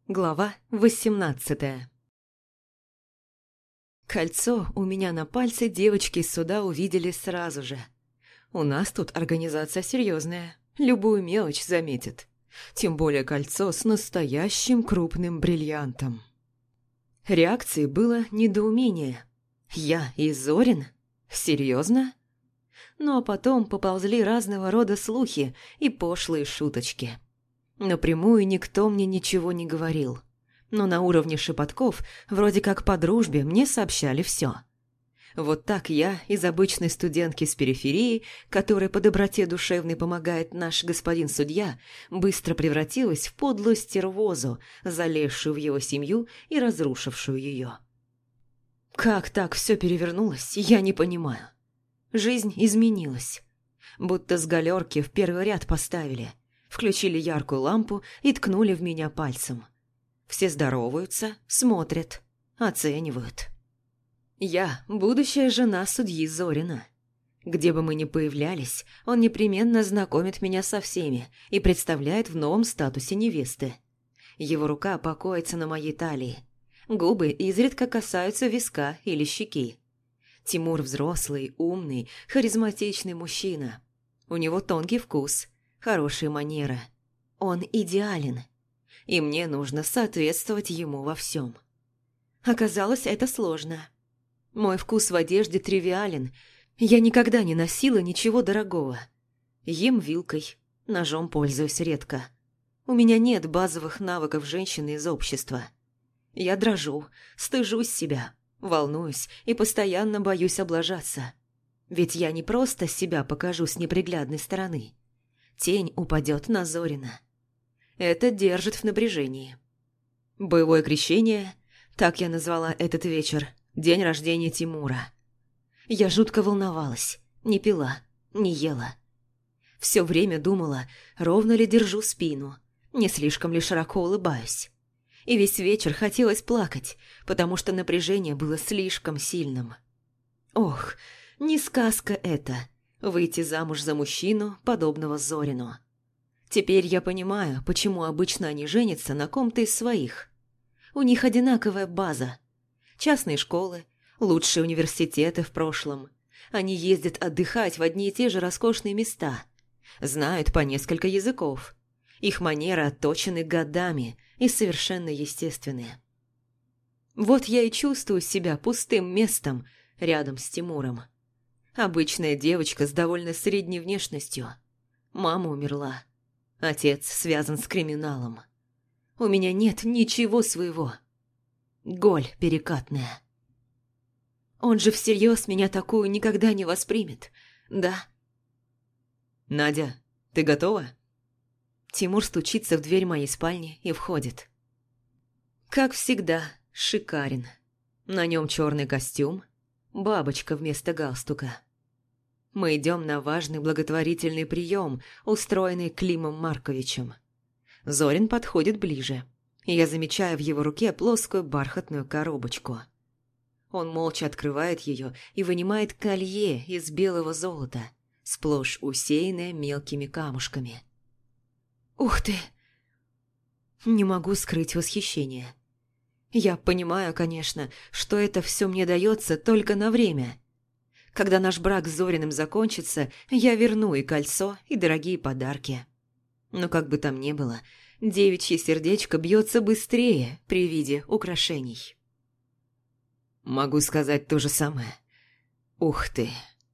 Глава 18. Кольцо у меня на пальце девочки из суда увидели сразу же. У нас тут организация серьезная, любую мелочь заметит. Тем более кольцо с настоящим крупным бриллиантом. Реакцией было недоумение. Я и Зорин? Серьезно? Ну а потом поползли разного рода слухи и пошлые шуточки. Напрямую никто мне ничего не говорил. Но на уровне шепотков, вроде как по дружбе, мне сообщали все. Вот так я из обычной студентки с периферии, которой по доброте душевной помогает наш господин судья, быстро превратилась в подлую стервозу, залезшую в его семью и разрушившую ее. Как так все перевернулось, я не понимаю. Жизнь изменилась. Будто с галерки в первый ряд поставили. Включили яркую лампу и ткнули в меня пальцем. Все здороваются, смотрят, оценивают. Я будущая жена судьи Зорина. Где бы мы ни появлялись, он непременно знакомит меня со всеми и представляет в новом статусе невесты. Его рука покоится на моей талии. Губы изредка касаются виска или щеки. Тимур взрослый, умный, харизматичный мужчина. У него тонкий вкус, хорошие манеры. Он идеален. И мне нужно соответствовать ему во всем. Оказалось, это сложно. Мой вкус в одежде тривиален. Я никогда не носила ничего дорогого. Ем вилкой, ножом пользуюсь редко. У меня нет базовых навыков женщины из общества. Я дрожу, стыжусь себя, волнуюсь и постоянно боюсь облажаться. Ведь я не просто себя покажу с неприглядной стороны. Тень упадет на Зорина. Это держит в напряжении. Боевое крещение, так я назвала этот вечер, день рождения Тимура. Я жутко волновалась, не пила, не ела. Все время думала, ровно ли держу спину, не слишком ли широко улыбаюсь. И весь вечер хотелось плакать, потому что напряжение было слишком сильным. Ох, не сказка это – выйти замуж за мужчину, подобного Зорину. Теперь я понимаю, почему обычно они женятся на ком-то из своих. У них одинаковая база. Частные школы, лучшие университеты в прошлом. Они ездят отдыхать в одни и те же роскошные места. Знают по несколько языков. Их манеры отточены годами и совершенно естественные. Вот я и чувствую себя пустым местом рядом с Тимуром. Обычная девочка с довольно средней внешностью. Мама умерла. Отец связан с криминалом. У меня нет ничего своего. Голь перекатная. Он же всерьез меня такую никогда не воспримет, да? «Надя, ты готова?» Тимур стучится в дверь моей спальни и входит. Как всегда, шикарен. На нем черный костюм, бабочка вместо галстука. Мы идем на важный благотворительный прием, устроенный Климом Марковичем. Зорин подходит ближе, и я замечаю в его руке плоскую бархатную коробочку. Он молча открывает ее и вынимает колье из белого золота, сплошь усеянное мелкими камушками. «Ух ты!» Не могу скрыть восхищение. Я понимаю, конечно, что это все мне дается только на время. Когда наш брак с Зориным закончится, я верну и кольцо, и дорогие подарки. Но как бы там ни было, девичье сердечко бьется быстрее при виде украшений. Могу сказать то же самое. Ух ты!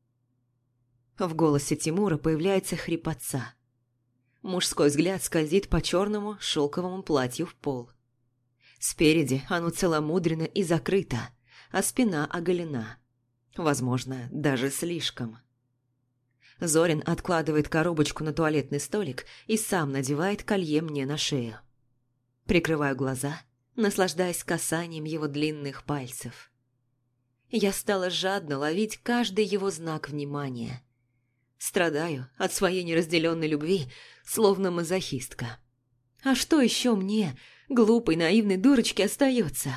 В голосе Тимура появляется хрипотца. Мужской взгляд скользит по черному шелковому платью в пол. Спереди оно целомудренно и закрыто, а спина оголена. Возможно, даже слишком. Зорин откладывает коробочку на туалетный столик и сам надевает колье мне на шею. Прикрываю глаза, наслаждаясь касанием его длинных пальцев. Я стала жадно ловить каждый его знак внимания. Страдаю от своей неразделенной любви, словно мазохистка. А что еще мне, глупой наивной дурочке, остается?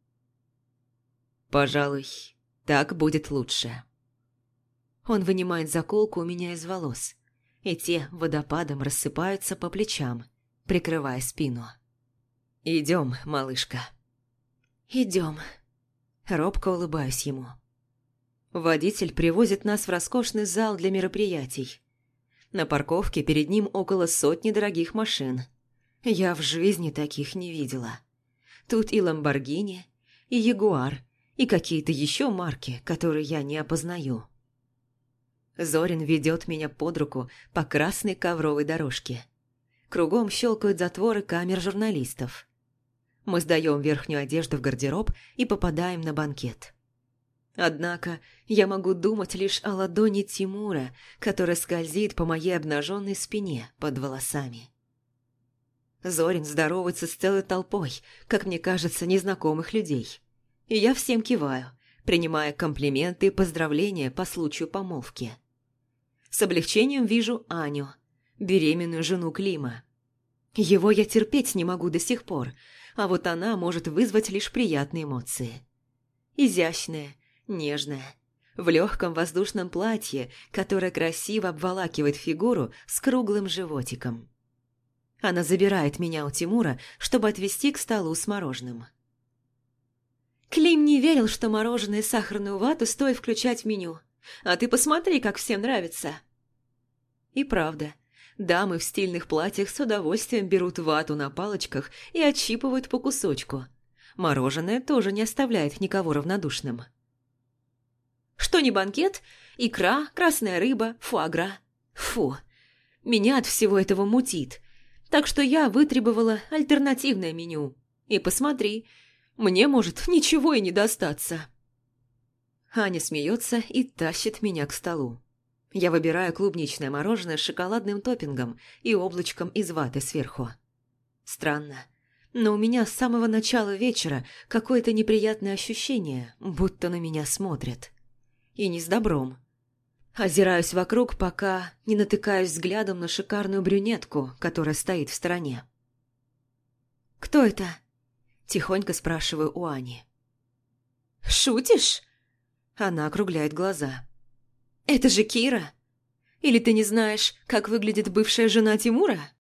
Пожалуй, так будет лучше. Он вынимает заколку у меня из волос, и те водопадом рассыпаются по плечам, прикрывая спину. «Идем, малышка». «Идем». Робко улыбаюсь ему. Водитель привозит нас в роскошный зал для мероприятий. На парковке перед ним около 100 дорогих машин. Я в жизни таких не видела. Тут и Ламборгини, и Ягуар, и какие-то еще марки, которые я не опознаю. Зорин ведет меня под руку по красной ковровой дорожке. Кругом щелкают затворы камер журналистов. Мы сдаем верхнюю одежду в гардероб и попадаем на банкет. Однако я могу думать лишь о ладони Тимура, которая скользит по моей обнаженной спине под волосами. Зорин здоровается с целой толпой, как мне кажется, незнакомых людей. И я всем киваю, принимая комплименты и поздравления по случаю помолвки. С облегчением вижу Аню, беременную жену Клима. Его я терпеть не могу до сих пор, а вот она может вызвать лишь приятные эмоции. Изящная, нежная, в легком воздушном платье, которое красиво обволакивает фигуру с круглым животиком. Она забирает меня у Тимура, чтобы отвезти к столу с мороженым. Клим не верил, что мороженое и сахарную вату стоит включать в меню. А ты посмотри, как всем нравится. И правда, дамы в стильных платьях с удовольствием берут вату на палочках и отщипывают по кусочку. Мороженое тоже не оставляет никого равнодушным. Что не банкет? Икра, красная рыба, фуагра. Фу, меня от всего этого мутит. Так что я вытребовала альтернативное меню. И посмотри, мне может ничего и не достаться. Аня смеется и тащит меня к столу. Я выбираю клубничное мороженое с шоколадным топпингом и облачком из ваты сверху. Странно, но у меня с самого начала вечера какое-то неприятное ощущение, будто на меня смотрят. И не с добром. Озираюсь вокруг, пока не натыкаюсь взглядом на шикарную брюнетку, которая стоит в стороне. «Кто это?» – тихонько спрашиваю у Ани. «Шутишь?» Она округляет глаза. «Это же Кира? Или ты не знаешь, как выглядит бывшая жена Тимура?»